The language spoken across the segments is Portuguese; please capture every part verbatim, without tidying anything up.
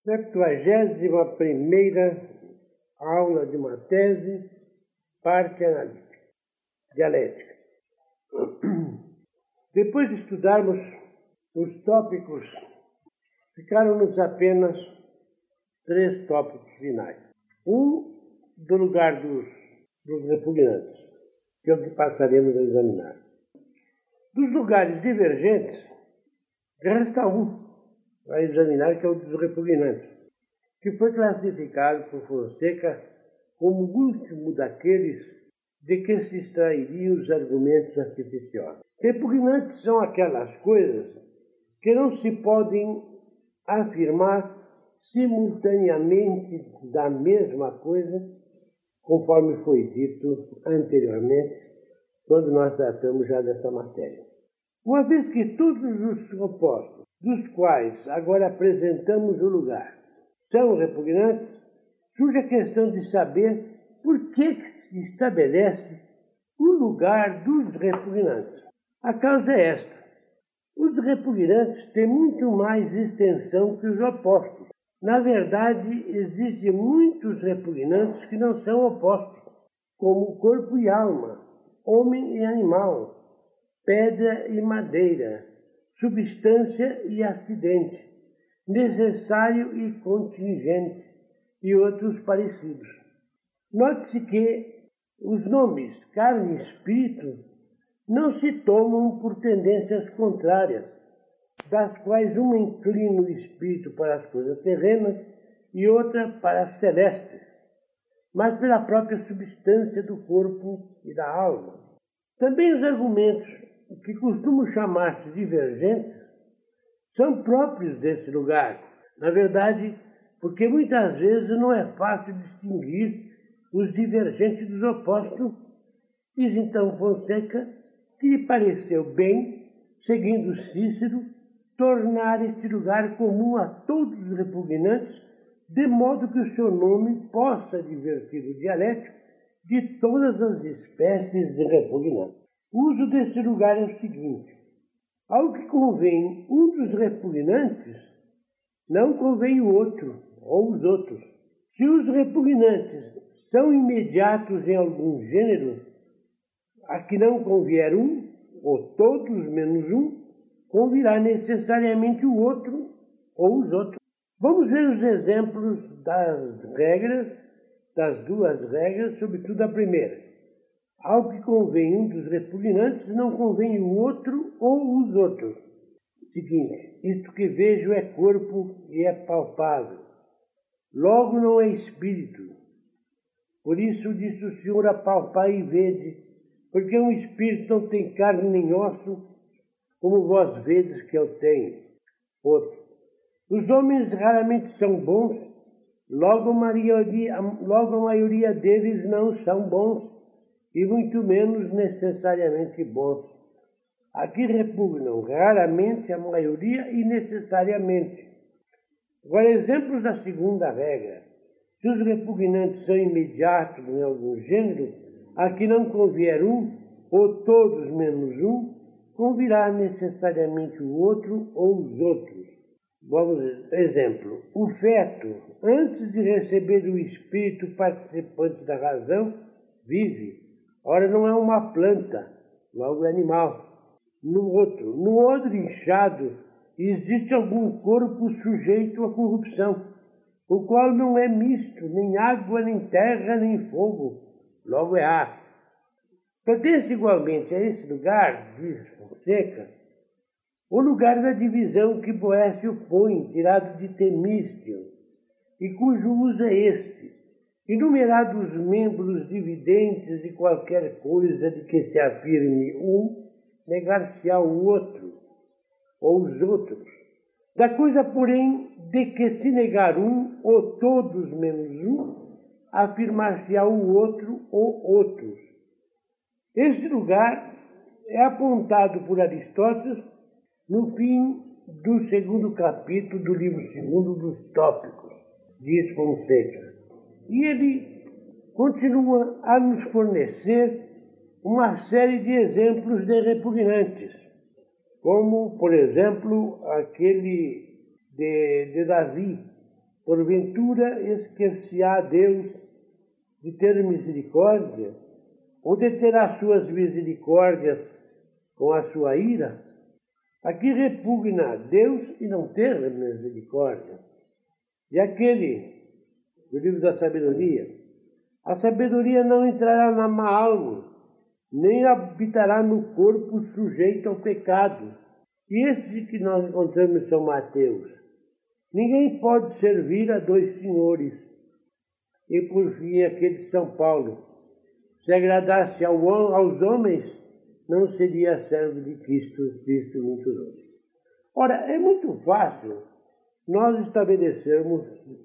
Septuagésima primeira aula de uma tese, parte analítica, dialética. Depois de estudarmos os tópicos, ficaram-nos apenas três tópicos finais. Um, do lugar dos, dos repugnantes, que é o que passaremos a examinar. Dos lugares divergentes, resta um a examinar, que é o dos repugnantes, que foi classificado por Fonseca como o último daqueles de que se extrairiam os argumentos artificiosos. Repugnantes são aquelas coisas que não se podem afirmar simultaneamente da mesma coisa, conforme foi dito anteriormente, quando nós tratamos já dessa matéria. Uma vez que todos os opostos, dos quais agora apresentamos o lugar, são repugnantes, surge a questão de saber por que se estabelece o lugar dos repugnantes. A causa é esta: os repugnantes têm muito mais extensão que os opostos. Na verdade, existem muitos repugnantes que não são opostos, como corpo e alma, homem e animal, pedra e madeira, substância e acidente, necessário e contingente, e outros parecidos. Note-se que os nomes carne e espírito não se tomam por tendências contrárias, das quais uma inclina o espírito para as coisas terrenas e outra para as celestes, mas pela própria substância do corpo e da alma. Também os argumentos que costumam chamar-se divergentes são próprios desse lugar. Na verdade, porque muitas vezes não é fácil distinguir os divergentes dos opostos, diz então Fonseca que lhe pareceu bem, seguindo Cícero, tornar este lugar comum a todos os repugnantes, de modo que o seu nome possa divertir o dialético de todas as espécies de repugnantes. O uso desse lugar é o seguinte: ao que convém um dos repugnantes, não convém o outro, ou os outros. Se os repugnantes são imediatos em algum gênero, a que não convier um, ou todos menos um, convirá necessariamente o outro ou os outros. Vamos ver os exemplos das regras, das duas regras, sobretudo a primeira. Ao que convém um dos repugnantes, não convém o outro ou os outros. Seguinte: isto que vejo é corpo e é palpável. Logo não é espírito. Por isso disse o Senhor: apalpai e vede, porque um espírito não tem carne nem osso, como vós vedes que eu tenho. Outro: os homens raramente são bons, logo a maioria, logo a maioria deles não são bons, e muito menos necessariamente bons. Aqui repugnam raramente, a maioria e necessariamente. Agora, exemplos da segunda regra. Se os repugnantes são imediatos em algum gênero, aqui não convier um, ou todos menos um, convirá necessariamente o outro ou os outros. Vamos ver. Exemplo: o feto, antes de receber o espírito participante da razão, vive. Ora, não é uma planta, logo é animal. No outro, no odre inchado, existe algum corpo sujeito à corrupção, o qual não é misto, nem água, nem terra, nem fogo, logo é ar. Pertence igualmente a esse lugar, diz Fonseca, o lugar da divisão que Boécio põe, tirado de Temístio, e cujo uso é este: enumerados os membros dividentes de qualquer coisa de que se afirme um, negar-se-á o outro, ou os outros. Da coisa, porém, de que se negar um, ou todos menos um, afirmar-se-á o outro, ou outros. Este lugar é apontado por Aristóteles no fim do segundo capítulo do livro segundo dos Tópicos, diz Fonseca. E ele continua a nos fornecer uma série de exemplos de repugnantes, como, por exemplo, aquele de, de Davi, Porventura esquecer-se-á Deus de ter misericórdia, ou de ter as suas misericórdias com a sua ira? Aqui repugna Deus e não ter misericórdia. E aquele do livro da sabedoria: a sabedoria não entrará na alma, nem habitará no corpo sujeito ao pecado. E esse que nós encontramos em São Mateus: ninguém pode servir a dois senhores. E por fim, aquele de São Paulo: se agradasse ao, aos homens, não seria servo de Cristo, Cristo muito longe. Ora, é muito fácil nós estabelecermos,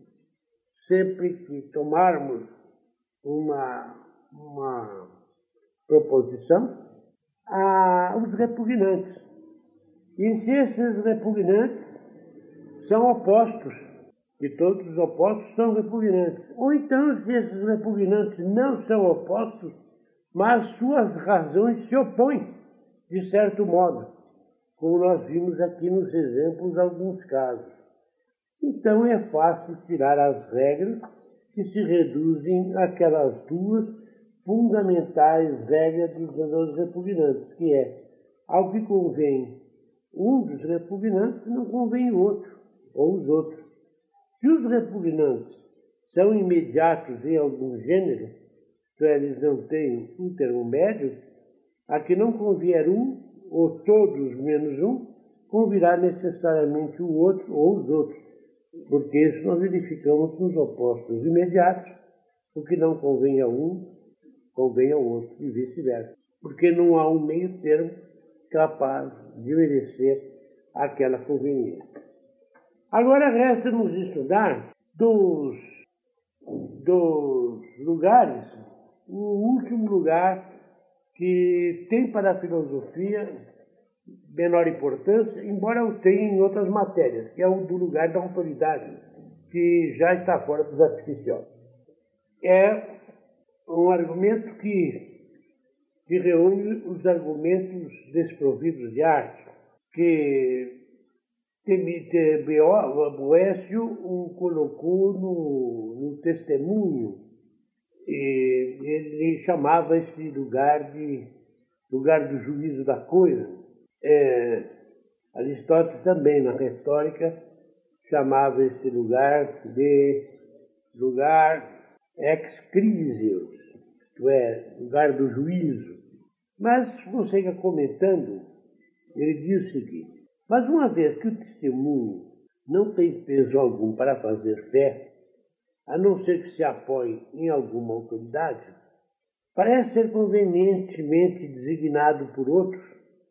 sempre que tomarmos uma, uma proposição, a, os repugnantes. E se esses repugnantes são opostos, e todos os opostos são repugnantes. Ou então, se esses repugnantes não são opostos, mas suas razões se opõem, de certo modo, como nós vimos aqui nos exemplos alguns casos. Então é fácil tirar as regras que se reduzem àquelas duas fundamentais regras dos repugnantes, que é: ao que convém um dos repugnantes, não convém o outro, ou os outros. Se os repugnantes são imediatos em algum gênero, isto é, eles não têm um termo médio, a que não convier um, ou todos menos um, convirá necessariamente o outro ou os outros, porque isso nós verificamos nos opostos imediatos. O que não convém a um, convém ao outro, e vice-versa, porque não há um meio termo capaz de merecer aquela conveniência. Agora resta-nos estudar dos, dos lugares, o último lugar que tem para a filosofia menor importância, embora o tenha em outras matérias, que é o do lugar da autoridade, que já está fora dos artificiosos. É um argumento que, que reúne os argumentos desprovidos de arte, que Boécio o colocou no, no testemunho, e ele chamava esse lugar de lugar do juízo da coisa. É, Aristóteles também, na retórica, chamava esse lugar de lugar ex crisius, isto é, lugar do juízo. Mas Fonseca, comentando, ele diz o seguinte: mas uma vez que o testemunho não tem peso algum para fazer fé, a não ser que se apoie em alguma autoridade, parece ser convenientemente designado por outros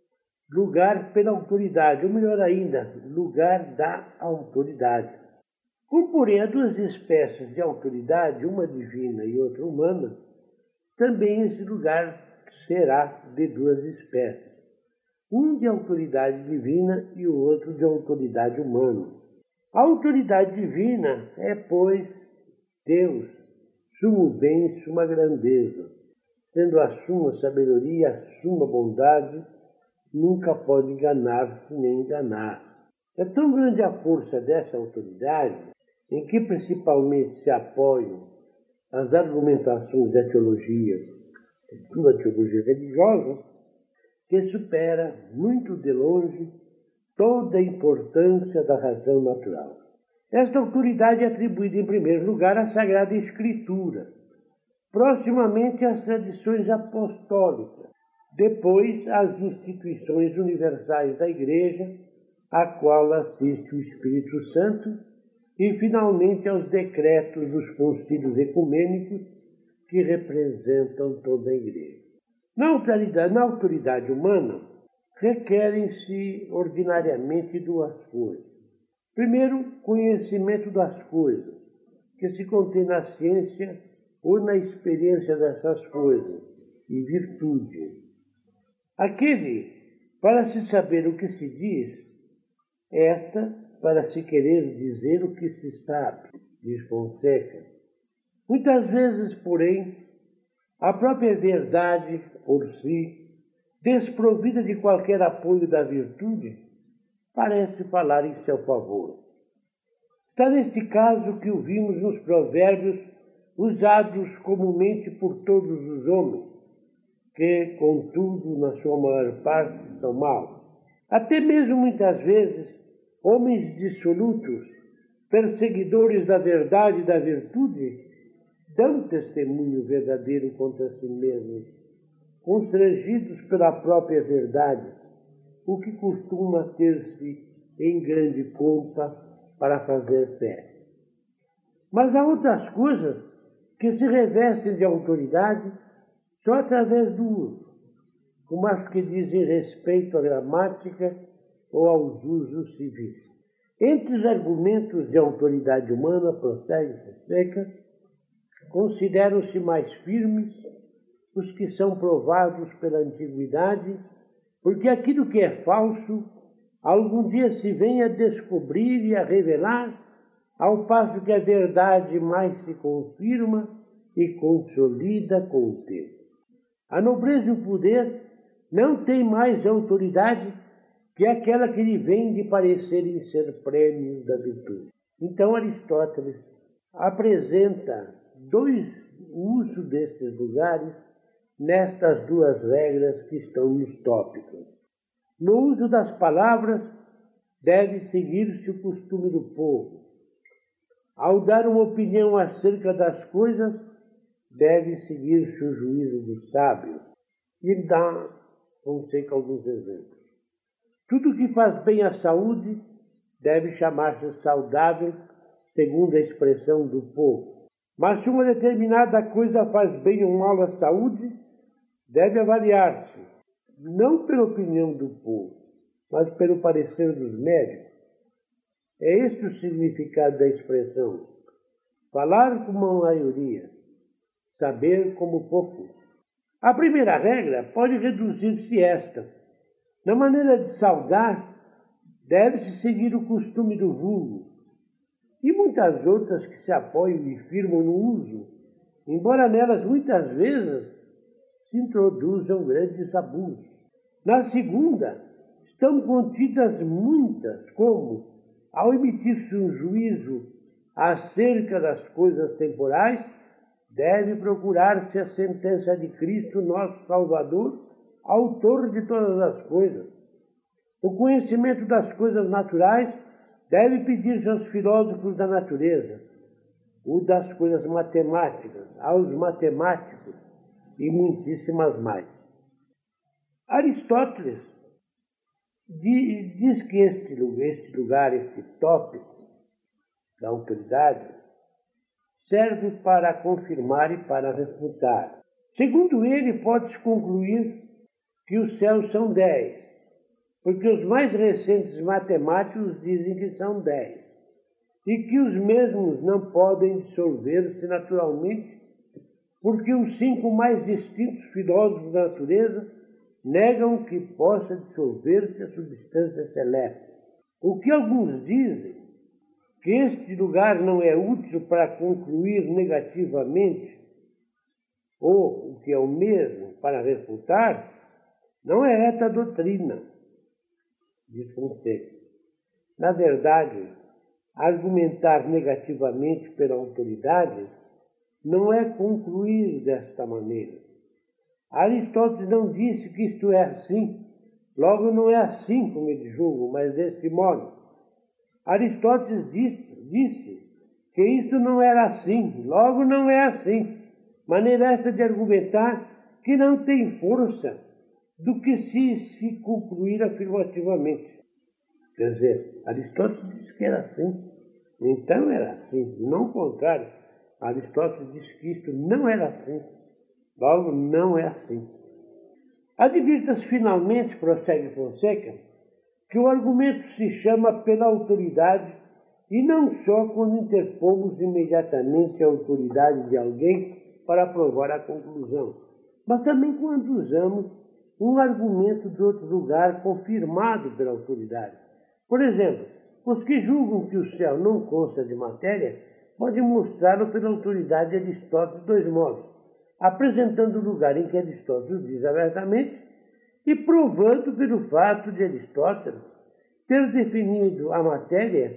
lugar pela autoridade, ou melhor ainda, lugar da autoridade. Como, porém, há duas espécies de autoridade, uma divina e outra humana, também esse lugar será de duas espécies. Um de autoridade divina e o outro de autoridade humana. A autoridade divina é, pois, Deus, sumo bem e suma grandeza, sendo a suma sabedoria, a suma bondade, nunca pode enganar-se nem enganar. É tão grande a força dessa autoridade, em que principalmente se apoiam as argumentações da teologia, da teologia religiosa, que supera muito de longe toda a importância da razão natural. Esta autoridade é atribuída em primeiro lugar à Sagrada Escritura, proximamente às tradições apostólicas, depois às instituições universais da Igreja, à qual assiste o Espírito Santo, e finalmente aos decretos dos concílios ecumênicos que representam toda a Igreja. Na autoridade, na autoridade humana, requerem-se ordinariamente duas coisas. Primeiro, conhecimento das coisas, que se contém na ciência ou na experiência dessas coisas, e virtude. Aquele, para se saber o que se diz, esta, para se querer dizer o que se sabe, diz Fonseca. Muitas vezes, porém, a própria verdade, por si, desprovida de qualquer apoio da virtude, parece falar em seu favor. Está neste caso que o vimos nos provérbios usados comumente por todos os homens, que, contudo, na sua maior parte, são maus. Até mesmo, muitas vezes, homens dissolutos, perseguidores da verdade e da virtude, dão testemunho verdadeiro contra si mesmos, constrangidos pela própria verdade, o que costuma ter-se em grande conta para fazer fé. Mas há outras coisas que se revestem de autoridade só através do uso, como as que dizem respeito à gramática ou aos usos civis. Entre os argumentos de autoridade humana, prossegue Fonseca, consideram-se mais firmes os que são provados pela antiguidade, porque aquilo que é falso, algum dia se vem a descobrir e a revelar, ao passo que a verdade mais se confirma e consolida com o tempo. A nobreza e o poder não têm mais autoridade que aquela que lhe vem de parecerem ser prêmios da virtude. Então Aristóteles apresenta dois usos destes lugares nestas duas regras que estão nos tópicos. No uso das palavras, deve seguir-se o costume do povo. Ao dar uma opinião acerca das coisas, deve seguir-se o juízo do sábio. E dá, Fonseca, alguns exemplos. Tudo que faz bem à saúde deve chamar-se saudável, segundo a expressão do povo. Mas se uma determinada coisa faz bem ou mal à saúde, deve avaliar-se, não pela opinião do povo, mas pelo parecer dos médicos. É este o significado da expressão. Falar como a maioria, saber como poucos. A primeira regra pode reduzir-se esta. Na maneira de saudar, deve-se seguir o costume do vulgo, e muitas outras que se apoiam e firmam no uso, embora nelas muitas vezes se introduzam grandes abusos. Na segunda, estão contidas muitas, como, ao emitir-se um juízo acerca das coisas temporais, deve procurar-se a sentença de Cristo, nosso Salvador, autor de todas as coisas. O conhecimento das coisas naturais deve pedir-se aos filósofos da natureza, o das coisas matemáticas, aos matemáticos e muitíssimas mais. Aristóteles diz que este lugar, este, lugar, este tópico da autoridade serve para confirmar e para refutar. Segundo ele, pode-se concluir que os céus são dez, porque os mais recentes matemáticos dizem que são dez, e que os mesmos não podem dissolver-se naturalmente, porque os cinco mais distintos filósofos da natureza negam que possa dissolver-se a substância celeste. O que alguns dizem, que este lugar não é útil para concluir negativamente, ou, o que é o mesmo, para refutar, não é reta doutrina, diz Fonseca. Na verdade, argumentar negativamente pela autoridade não é concluir desta maneira. Aristóteles não disse que isto é assim, logo não é assim como ele julga, mas desse modo. Aristóteles disse, disse que isto não era assim, logo não é assim. Maneira esta de argumentar que não tem força do que se, se concluir afirmativamente. Quer dizer, Aristóteles disse que era assim, então era assim, não o contrário. Aristóteles disse que isto não era assim, logo não é assim. Advirta-se finalmente, prossegue Fonseca, que o argumento se chama pela autoridade e não só quando interpomos imediatamente a autoridade de alguém para provar a conclusão, mas também quando usamos um argumento de outro lugar confirmado pela autoridade. Por exemplo, os que julgam que o céu não consta de matéria podem mostrá-lo pela autoridade de Aristóteles de dois modos, apresentando o lugar em que Aristóteles diz abertamente e provando pelo fato de Aristóteles ter definido a matéria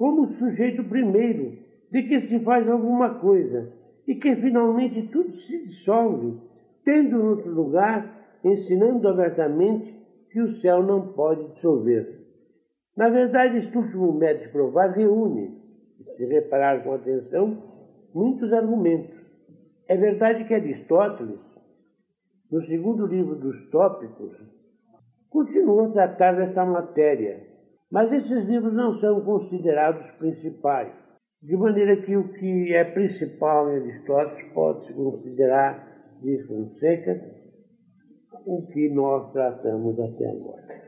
como o sujeito primeiro de que se faz alguma coisa e que finalmente tudo se dissolve, tendo em outro lugar, ensinando abertamente que o céu não pode dissolver. Na verdade, este último método de provar reúne, se reparar com atenção, muitos argumentos. É verdade que Aristóteles, no segundo livro dos Tópicos, continua a tratar desta matéria, mas esses livros não são considerados principais, de maneira que o que é principal em Aristóteles pode-se considerar, diz Fonseca, o que nós tratamos até agora.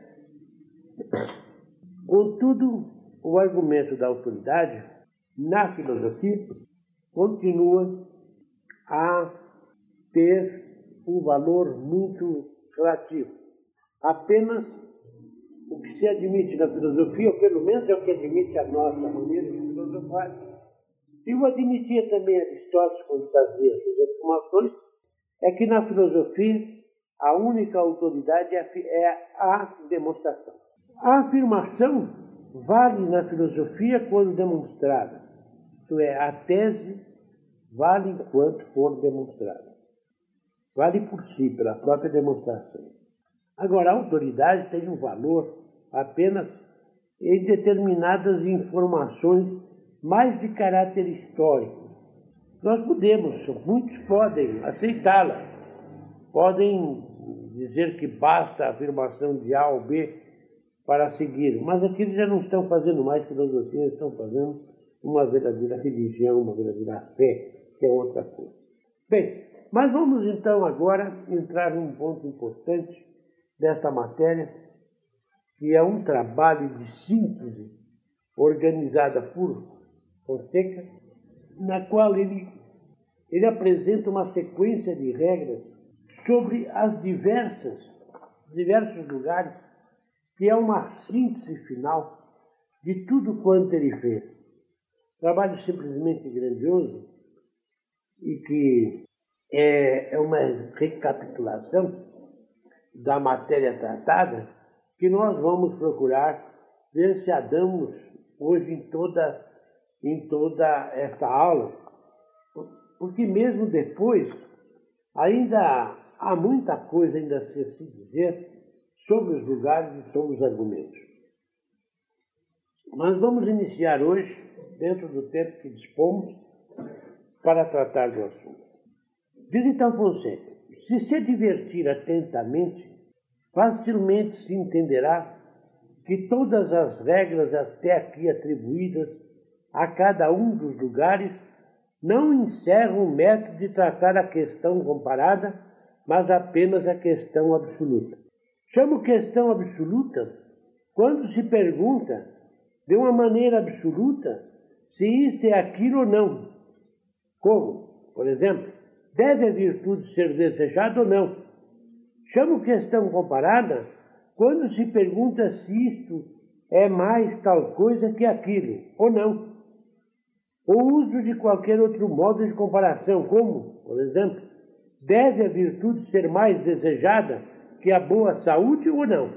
Contudo, o argumento da autoridade, na filosofia, continua a ter um valor muito relativo. Apenas o que se admite na filosofia, ou pelo menos é o que admite a nossa maneira de filosofar, e o admitia também Aristóteles quando fazia suas afirmações, é que na filosofia a única autoridade é a demonstração. A afirmação vale na filosofia quando demonstrada, isto é, a tese vale enquanto for demonstrada. Vale por si, pela própria demonstração. Agora, a autoridade tem um valor apenas em determinadas informações mais de caráter histórico. Nós podemos, muitos podem aceitá-la, podem dizer que basta a afirmação de A ou B para seguir, mas aqueles já não estão fazendo mais filosofia, estão fazendo uma verdadeira religião, uma verdadeira fé, que é outra coisa. Bem, mas vamos então agora entrar num ponto importante desta matéria, que é um trabalho de síntese organizada por Fonseca, na qual ele, ele apresenta uma sequência de regras sobre as diversas, diversos lugares, que é uma síntese final de tudo quanto ele fez. Trabalho simplesmente grandioso e que é, é uma recapitulação da matéria tratada, que nós vamos procurar ver se a damos hoje em toda, em toda esta aula, porque mesmo depois ainda há muita coisa ainda a se dizer sobre os lugares e sobre os argumentos. Mas vamos iniciar hoje, dentro do tempo que dispomos, para tratar do assunto. Diz então Fonseca: se se divertir atentamente, facilmente se entenderá que todas as regras até aqui atribuídas a cada um dos lugares não encerram o método de tratar a questão comparada, mas apenas a questão absoluta. Chamo questão absoluta quando se pergunta, de uma maneira absoluta, se isto é aquilo ou não. Como, por exemplo, deve a virtude ser desejada ou não. Chamo questão comparada quando se pergunta se isto é mais tal coisa que aquilo, ou não. O uso de qualquer outro modo de comparação, como, por exemplo, deve a virtude ser mais desejada que a boa saúde ou não.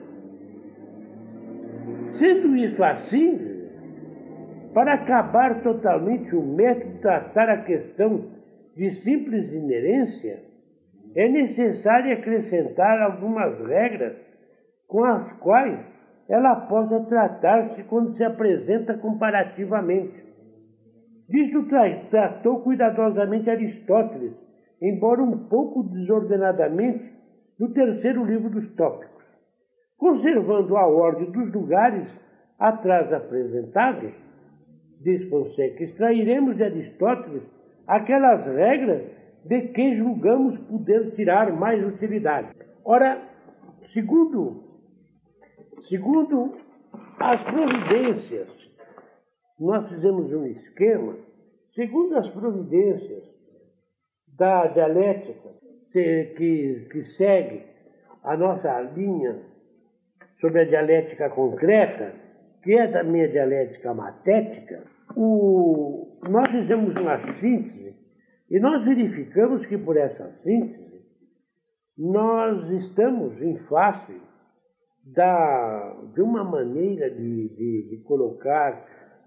Sendo isso assim, para acabar totalmente o método de tratar a questão de simples inerência, é necessário acrescentar algumas regras com as quais ela possa tratar-se quando se apresenta comparativamente. Disso tratou cuidadosamente Aristóteles, embora um pouco desordenadamente, no terceiro livro dos Tópicos. Conservando a ordem dos lugares atrás apresentados, diz Fonseca, extrairemos de Aristóteles aquelas regras de que julgamos poder tirar mais utilidade. Ora, segundo, segundo as providências, nós fizemos um esquema, segundo as providências da dialética que, que segue a nossa linha sobre a dialética concreta, que é da minha dialética matética, o, nós fizemos uma síntese e nós verificamos que por essa síntese nós estamos em face da, de uma maneira de, de, de colocar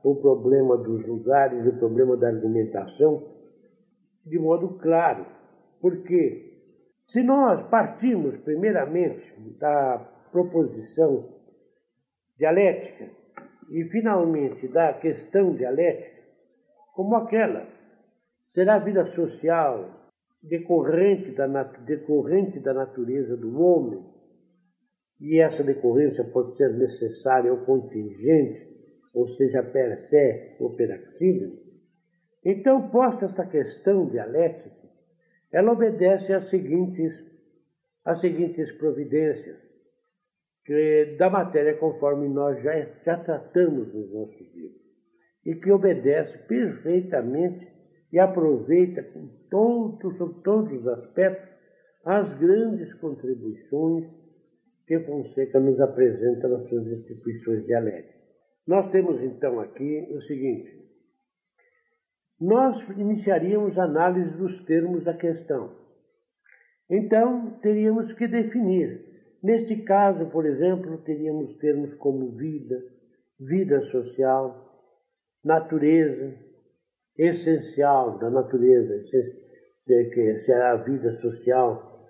o problema dos lugares, o problema da argumentação, de modo claro. Porque se nós partirmos primeiramente da proposição dialética e finalmente da questão dialética, como aquela será a vida social decorrente da, decorrente da natureza do homem, e essa decorrência pode ser necessária ou contingente, ou seja, per se ou per accidem. Então, posta esta questão dialética, ela obedece às seguintes, às seguintes providências que, da matéria conforme nós já, já tratamos nos nossos livros, e que obedece perfeitamente e aproveita com todos, sobre todos os aspectos, as grandes contribuições que Fonseca nos apresenta nas suas instituições dialéticas. Nós temos então aqui o seguinte: nós iniciaríamos a análise dos termos da questão. Então, teríamos que definir. Neste caso, por exemplo, teríamos termos como vida, vida social, natureza, essencial da natureza, que será a vida social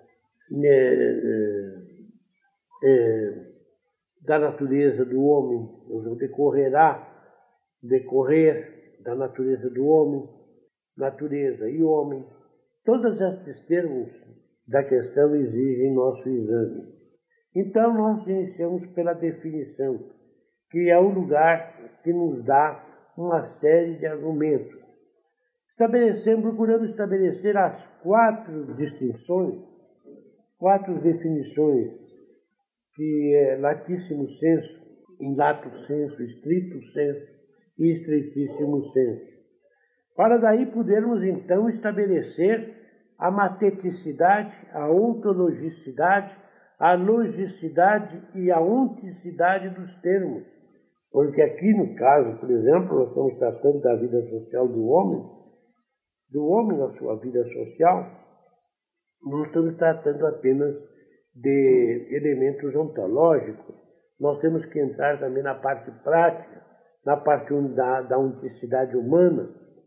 da natureza do homem, decorrerá, decorrer da natureza do homem, natureza e homem. Todos esses termos da questão exigem nosso exame. Então, nós iniciamos pela definição, que é o lugar que nos dá uma série de argumentos. Estabelecemos, procuramos estabelecer as quatro distinções, quatro definições, que é latíssimo senso, in lato sensu, stricto sensu e estreitíssimo senso, para daí podermos então estabelecer a mateticidade, a ontologicidade, a logicidade e a onticidade dos termos. Porque aqui no caso, por exemplo, nós estamos tratando da vida social do homem, do homem na sua vida social, não estamos tratando apenas de elementos ontológicos, nós temos que entrar também na parte prática, na parte da, da onticidade humana.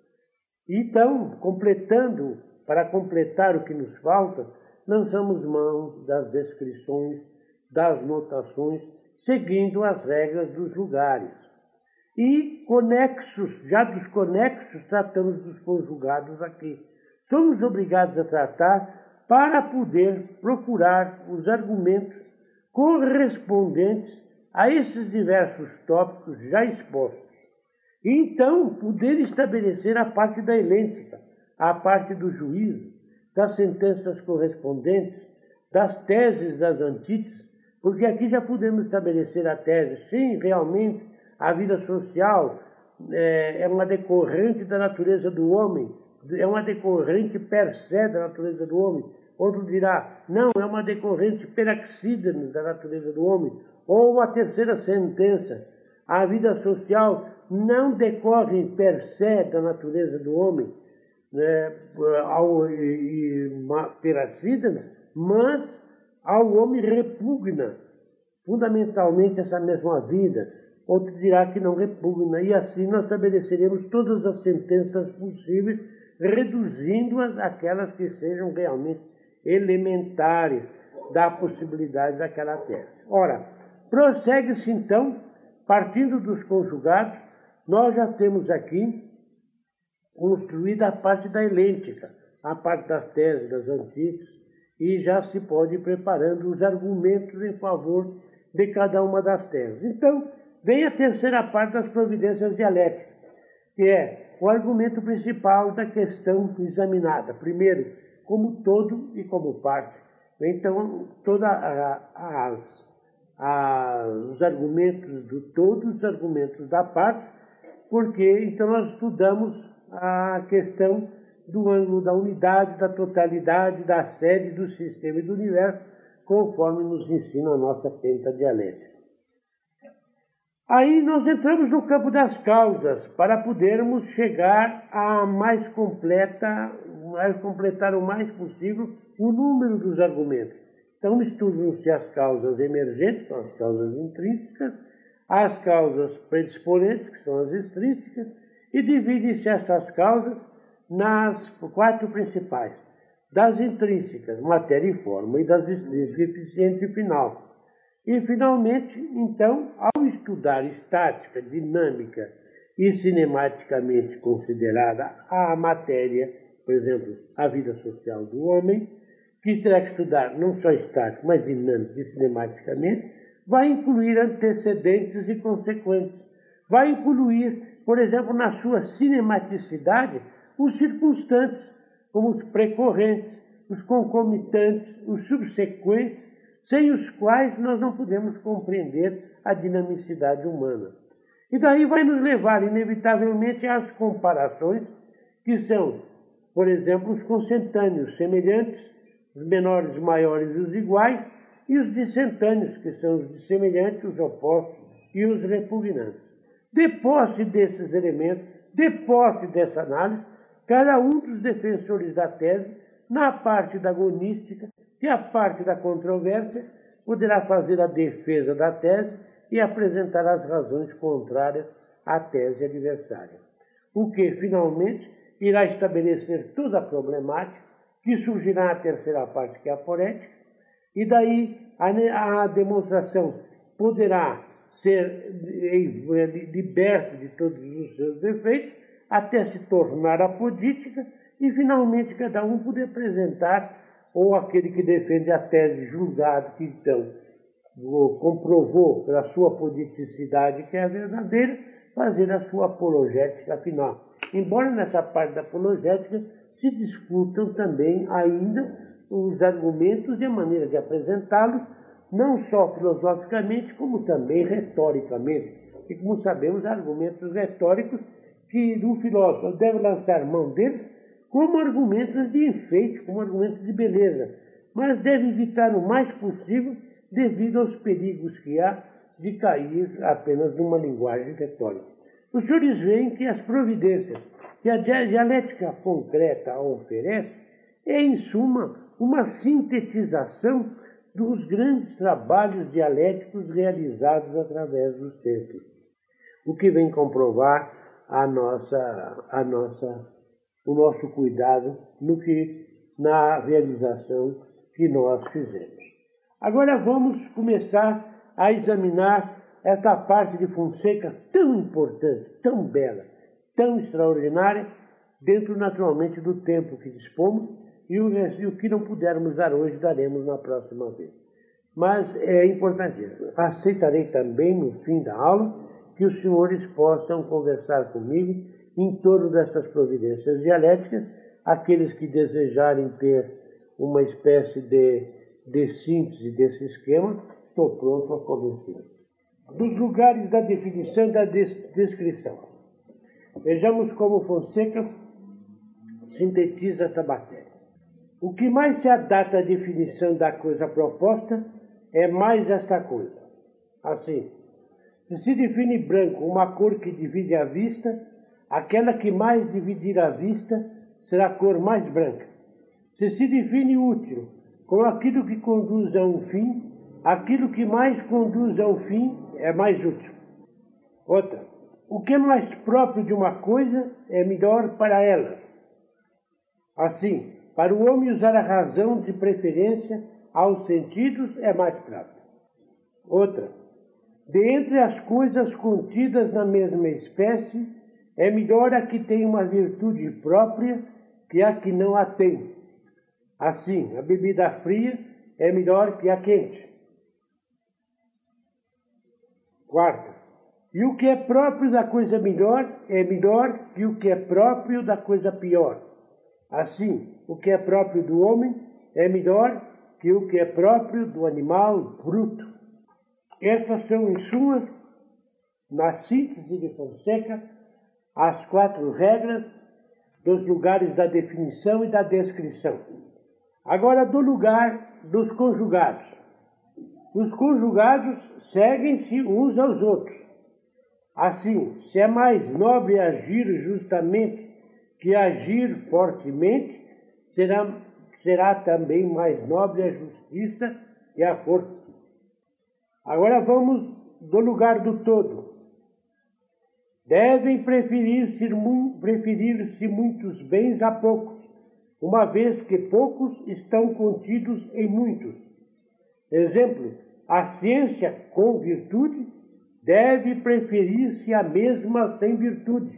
Então, completando, para completar o que nos falta, lançamos mão das descrições, das notações, seguindo as regras dos lugares. E conexos, já dos conexos, tratamos dos conjugados aqui. Somos obrigados a tratar para poder procurar os argumentos correspondentes a esses diversos tópicos já expostos. E então, poder estabelecer a parte da elêntica, a parte do juízo, das sentenças correspondentes, das teses, das antíteses, porque aqui já podemos estabelecer a tese, sim, realmente, a vida social é, é uma decorrente da natureza do homem, é uma decorrente per se da natureza do homem. Outro dirá, não, é uma decorrente per accidem da natureza do homem. Ou a terceira sentença, a vida social não decorre per se da natureza do homem, né, ao, e, e, per accidem, mas ao homem repugna fundamentalmente essa mesma vida. Outro dirá que não repugna, e assim nós estabeleceremos todas as sentenças possíveis, reduzindo-as àquelas que sejam realmente elementares da possibilidade daquela tese. Ora, prossegue-se então, partindo dos conjugados, nós já temos aqui construída a parte da elêntica, a parte das teses, das antíteses, e já se pode ir preparando os argumentos em favor de cada uma das teses. Então, vem a terceira parte das providências dialéticas, que é o argumento principal da questão examinada. Primeiro, como todo e como parte. Então, todos os argumentos do todo, os argumentos da parte, porque então nós estudamos a questão do ângulo da unidade, da totalidade, da sede, do sistema e do universo, conforme nos ensina a nossa penta dialética. Aí nós entramos no campo das causas, para podermos chegar a mais completa, a completar o mais possível o número dos argumentos. Então estudam-se as causas emergentes, são as causas intrínsecas, as causas predisponentes, que são as extrínsecas, e divide-se essas causas nas quatro principais: das intrínsecas, matéria e forma, e das extrínsecas, eficiente e final. E, finalmente, então, ao estudar estática, dinâmica e cinematicamente considerada a matéria, por exemplo, a vida social do homem, que terá que estudar não só estático, mas dinâmico e cinematicamente, vai incluir antecedentes e consequentes. Vai incluir, por exemplo, na sua cinematicidade, os circunstantes, como os precorrentes, os concomitantes, os subsequentes, sem os quais nós não podemos compreender a dinamicidade humana. E daí vai nos levar, inevitavelmente, às comparações, que são, por exemplo, os consentâneos semelhantes, os menores, os maiores e os iguais, e os dissentâneos, que são os dissemelhantes, os opostos e os repugnantes. De posse desses elementos, de posse dessa análise, cada um dos defensores da tese, na parte da agonística, que é a parte da controvérsia, poderá fazer a defesa da tese e apresentar as razões contrárias à tese adversária. O que, finalmente, irá estabelecer toda a problemática, que surgirá na terceira parte, que é a forética, e daí a, a demonstração poderá ser liberta de todos os seus defeitos, até se tornar apodítica, e, finalmente, cada um poder apresentar, ou aquele que defende a tese julgado, que então comprovou pela sua apoditicidade que é a verdadeira, fazer a sua apologética final. Embora nessa parte da apologética se discutam também ainda os argumentos e a maneira de apresentá-los, não só filosoficamente, como também retoricamente. E, como sabemos, argumentos retóricos que o filósofo deve lançar mão deles como argumentos de enfeite, como argumentos de beleza, mas deve evitar o mais possível devido aos perigos que há de cair apenas numa linguagem retórica. Os senhores veem que as providências que a dialética concreta oferece é, em suma, uma sintetização dos grandes trabalhos dialéticos realizados através dos tempos, o que vem comprovar a nossa, a nossa o nosso cuidado no que, na realização que nós fizemos. Agora vamos começar a examinar essa parte de Fonseca tão importante, tão bela, tão extraordinária, dentro naturalmente do tempo que dispomos, e o, e o que não pudermos dar hoje, daremos na próxima vez. Mas é importantíssimo. Aceitarei também, no fim da aula, que os senhores possam conversar comigo em torno dessas providências dialéticas, aqueles que desejarem ter uma espécie de, de síntese desse esquema, estou pronto a convencer. Dos lugares da definição e da des- descrição. Vejamos como Fonseca sintetiza essa matéria. O que mais se adapta à definição da coisa proposta é mais esta coisa. Assim, se se define branco uma cor que divide a vista, aquela que mais dividir a vista será a cor mais branca. Se se define útil como aquilo que conduz a um fim, aquilo que mais conduz ao fim é mais útil. Outra, o que é mais próprio de uma coisa é melhor para ela. Assim, para o homem usar a razão de preferência aos sentidos é mais prático. Outra, de entre as coisas contidas na mesma espécie, é melhor a que tem uma virtude própria que a que não a tem. Assim, a bebida fria é melhor que a quente. Quarta, e o que é próprio da coisa melhor é melhor que o que é próprio da coisa pior. Assim, o que é próprio do homem é melhor que o que é próprio do animal bruto. Essas são, em suma, na síntese de Fonseca, as quatro regras dos lugares da definição e da descrição. Agora, do lugar dos conjugados. Os conjugados seguem-se uns aos outros. Assim, se é mais nobre agir justamente que agir fortemente, será, será também mais nobre a justiça e a força. Agora vamos do lugar do todo. Devem preferir-se preferir-se muitos bens a poucos, uma vez que poucos estão contidos em muitos. Exemplo, a ciência com virtude deve preferir-se a mesma sem virtude.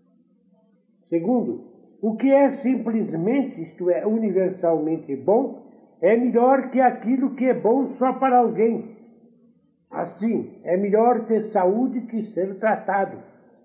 Segundo, o que é simplesmente, isto é, universalmente bom, é melhor que aquilo que é bom só para alguém. Assim, é melhor ter saúde que ser tratado.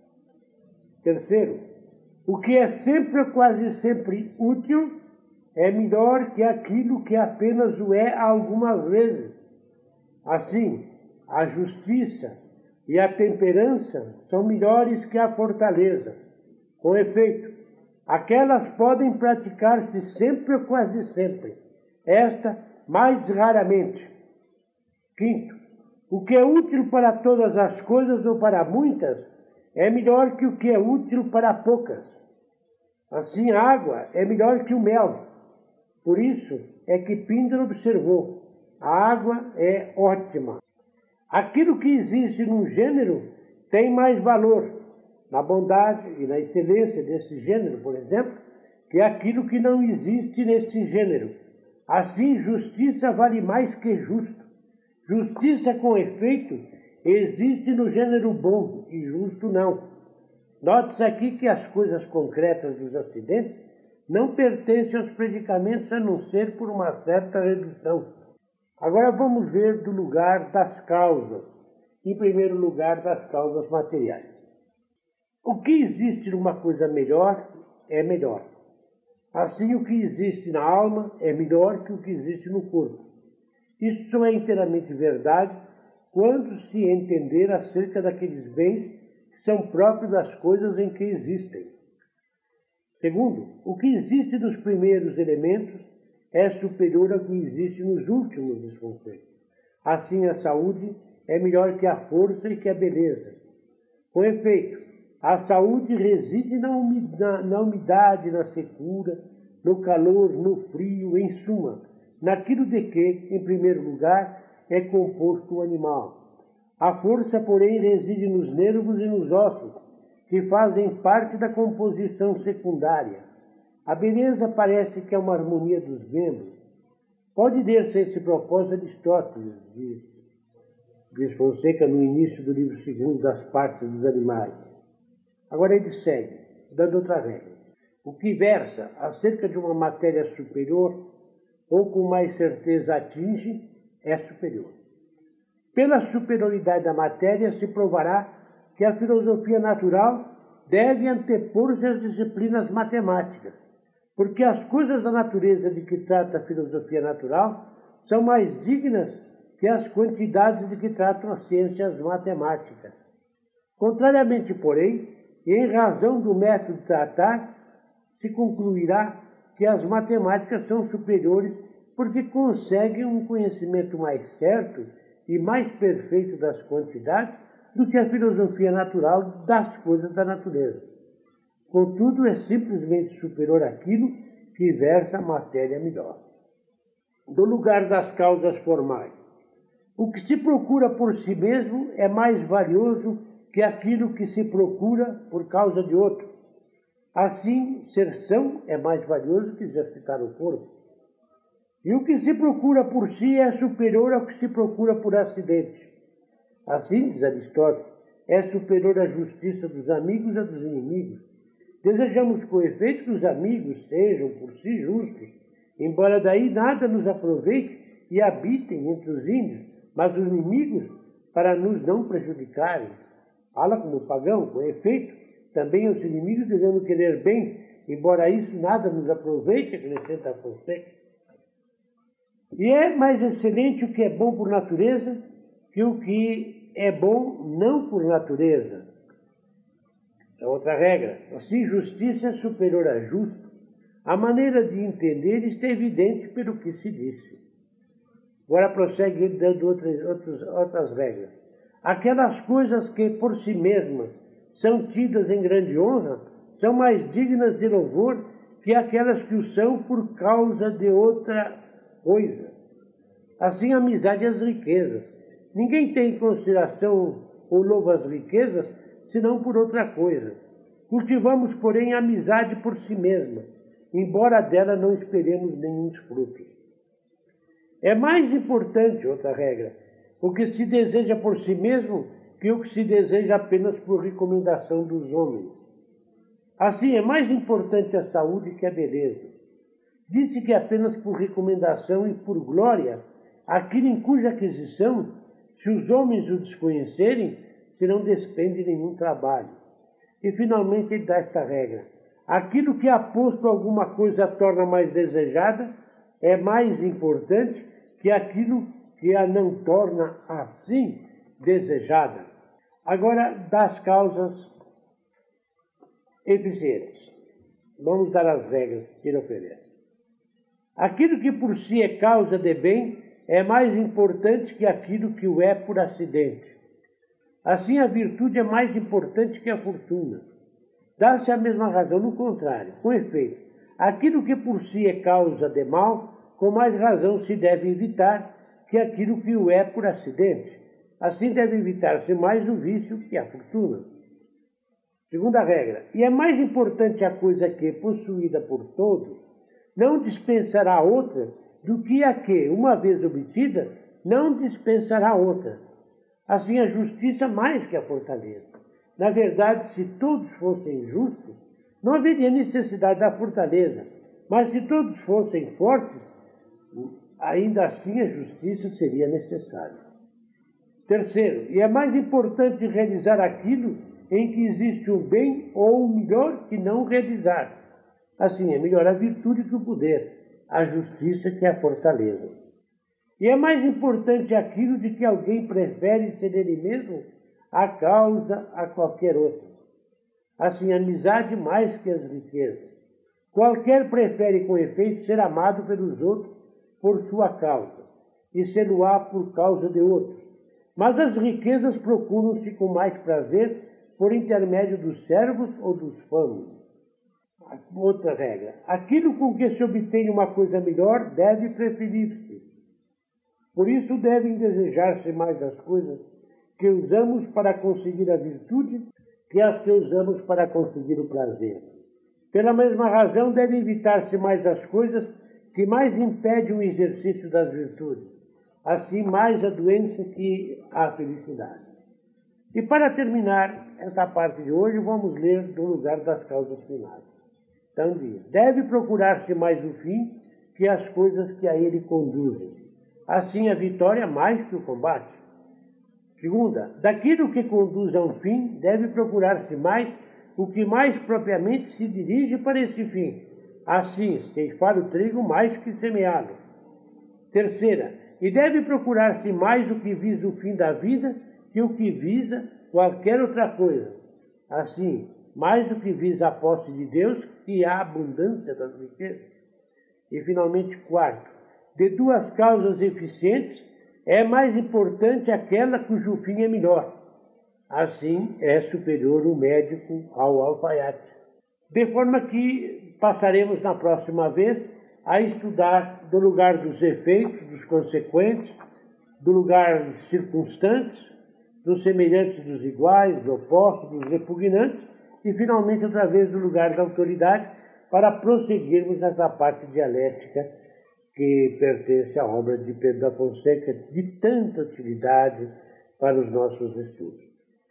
Terceiro, o que é sempre ou quase sempre útil é melhor que aquilo que apenas o é algumas vezes. Assim, a justiça e a temperança são melhores que a fortaleza. Com efeito, aquelas podem praticar-se sempre ou quase sempre, esta mais raramente. Quinto, o que é útil para todas as coisas ou para muitas é melhor que o que é útil para poucas. Assim, a água é melhor que o mel. Por isso é que Píndaro observou: a água é ótima. Aquilo que existe num gênero tem mais valor, na bondade e na excelência desse gênero, por exemplo, que aquilo que não existe nesse gênero. Assim, justiça vale mais que justo. Justiça, com efeito, existe no gênero bom e justo não. Note-se aqui que as coisas concretas dos acidentes não pertencem aos predicamentos a não ser por uma certa redução. Agora vamos ver do lugar das causas. Em primeiro lugar, das causas materiais. O que existe numa coisa melhor é melhor. Assim, o que existe na alma é melhor que o que existe no corpo. Isso só é inteiramente verdade quando se entender acerca daqueles bens que são próprios das coisas em que existem. Segundo, o que existe nos primeiros elementos é superior ao que existe nos últimos desconfeitos. Assim, a saúde é melhor que a força e que a beleza. Com efeito, a saúde reside na umidade, na, umidade, na secura, no calor, no frio, em suma, naquilo de que, em primeiro lugar, é composto o animal. A força, porém, reside nos nervos e nos ossos, que fazem parte da composição secundária. A beleza parece que é uma harmonia dos membros. Pode ler-se a esse propósito Aristóteles, diz, diz Fonseca no início do livro segundo das partes dos animais. Agora ele segue, dando outra regra. O que versa acerca de uma matéria superior ou com mais certeza atinge, é superior. Pela superioridade da matéria se provará que a filosofia natural deve antepor-se às disciplinas matemáticas, porque as coisas da natureza de que trata a filosofia natural são mais dignas que as quantidades de que tratam as ciências matemáticas. Contrariamente, porém, e em razão do método de tratar, se concluirá que as matemáticas são superiores porque conseguem um conhecimento mais certo e mais perfeito das quantidades do que a filosofia natural das coisas da natureza. Contudo, é simplesmente superior àquilo que versa a matéria melhor. Do lugar das causas formais. O que se procura por si mesmo é mais valioso que aquilo que se procura por causa de outro. Assim, ser são é mais valioso que exercitar o corpo. E o que se procura por si é superior ao que se procura por acidente. Assim, diz Aristóteles, é superior a justiça dos amigos a dos inimigos. Desejamos, com efeito, que os amigos sejam por si justos, embora daí nada nos aproveite e habitem entre os índios, mas os inimigos para nos não prejudicarem. Fala como pagão, com efeito, também os inimigos devemos querer bem, embora isso nada nos aproveite, acrescenta Fonseca. E é mais excelente o que é bom por natureza que o que é bom não por natureza. É outra regra. Assim, justiça é superior a justo. A maneira de entender está evidente pelo que se disse. Agora prossegue ele dando outras, outras, outras regras. Aquelas coisas que por si mesmas são tidas em grande honra são mais dignas de louvor que aquelas que o são por causa de outra coisa. Assim, a amizade e as riquezas, Ninguém tem em consideração ou louva as riquezas, senão por outra coisa. Cultivamos, porém, a amizade por si mesma, embora dela não esperemos nenhum frutos. É mais importante, outra regra, o que se deseja por si mesmo que o que se deseja apenas por recomendação dos homens. Assim, é mais importante a saúde que a beleza. Disse que apenas por recomendação e por glória, aquilo em cuja aquisição, se os homens o desconhecerem, se não despende nenhum trabalho. E, finalmente, ele dá esta regra. Aquilo que aposto a alguma coisa torna mais desejada é mais importante que aquilo que a não torna assim desejada. Agora, das causas eficientes. Vamos dar as regras que ele oferece. Aquilo que por si é causa de bem é mais importante que aquilo que o é por acidente. Assim, a virtude é mais importante que a fortuna. Dá-se a mesma razão no contrário. Com efeito, aquilo que por si é causa de mal, com mais razão se deve evitar que aquilo que o é por acidente. Assim deve evitar-se mais o vício que a fortuna. Segunda regra. E é mais importante a coisa que, possuída por todos, não dispensará outra do que a que, uma vez obtida, não dispensará outra. Assim, a justiça mais que a fortaleza. Na verdade, se todos fossem justos, não haveria necessidade da fortaleza. Mas se todos fossem fortes, ainda assim a justiça seria necessária. Terceiro, e é mais importante realizar aquilo em que existe o bem ou o melhor que não realizar. Assim, é melhor a virtude que o poder, a justiça que a fortaleza. E é mais importante aquilo de que alguém prefere ser ele mesmo a causa a qualquer outra. Assim, a amizade mais que as riquezas. Qualquer prefere, com efeito, ser amado pelos outros por sua causa, e ser-lo-á por causa de outros. Mas as riquezas procuram-se com mais prazer por intermédio dos servos ou dos famos. Outra regra. Aquilo com que se obtém uma coisa melhor deve preferir-se. Por isso devem desejar-se mais as coisas que usamos para conseguir a virtude que as que usamos para conseguir o prazer. Pela mesma razão, deve evitar-se mais as coisas que mais impedem o exercício das virtudes. Assim, mais a doença que a felicidade. E para terminar essa parte de hoje, vamos ler do lugar das causas finais. Então diz, deve procurar-se mais o fim que as coisas que a ele conduzem. Assim, a vitória mais que o combate. Segunda, daquilo que conduz a um fim, deve procurar-se mais o que mais propriamente se dirige para esse fim. Assim, ceifar o trigo mais que semeá-lo. Terceira, e deve procurar-se mais o que visa o fim da vida que o que visa qualquer outra coisa. Assim, mais o que visa a posse de Deus que a abundância das riquezas. E, finalmente, quarto, de duas causas eficientes, é mais importante aquela cujo fim é melhor. Assim, é superior o médico ao alfaiate. De forma que passaremos na próxima vez a estudar do lugar dos efeitos, dos consequentes, do lugar dos circunstantes, dos semelhantes dos iguais, dos opostos, dos repugnantes, e finalmente outra vez do lugar da autoridade, para prosseguirmos nessa parte dialética que pertence à obra de Pedro da Fonseca, de tanta utilidade para os nossos estudos.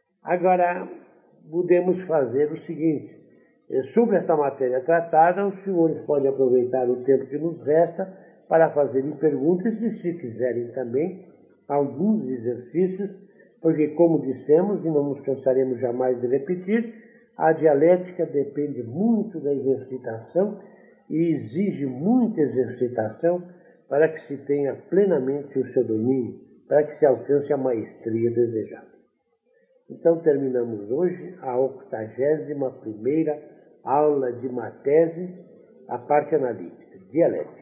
Agora, podemos fazer o seguinte, sobre esta matéria tratada, os senhores podem aproveitar o tempo que nos resta para fazerem perguntas e, se quiserem também, alguns exercícios, porque, como dissemos, e não nos cansaremos jamais de repetir, a dialética depende muito da exercitação e exige muita exercitação para que se tenha plenamente o seu domínio, para que se alcance a maestria desejada. Então, terminamos hoje a octagésima primeira aula de Matese, a parte analítica, dialética.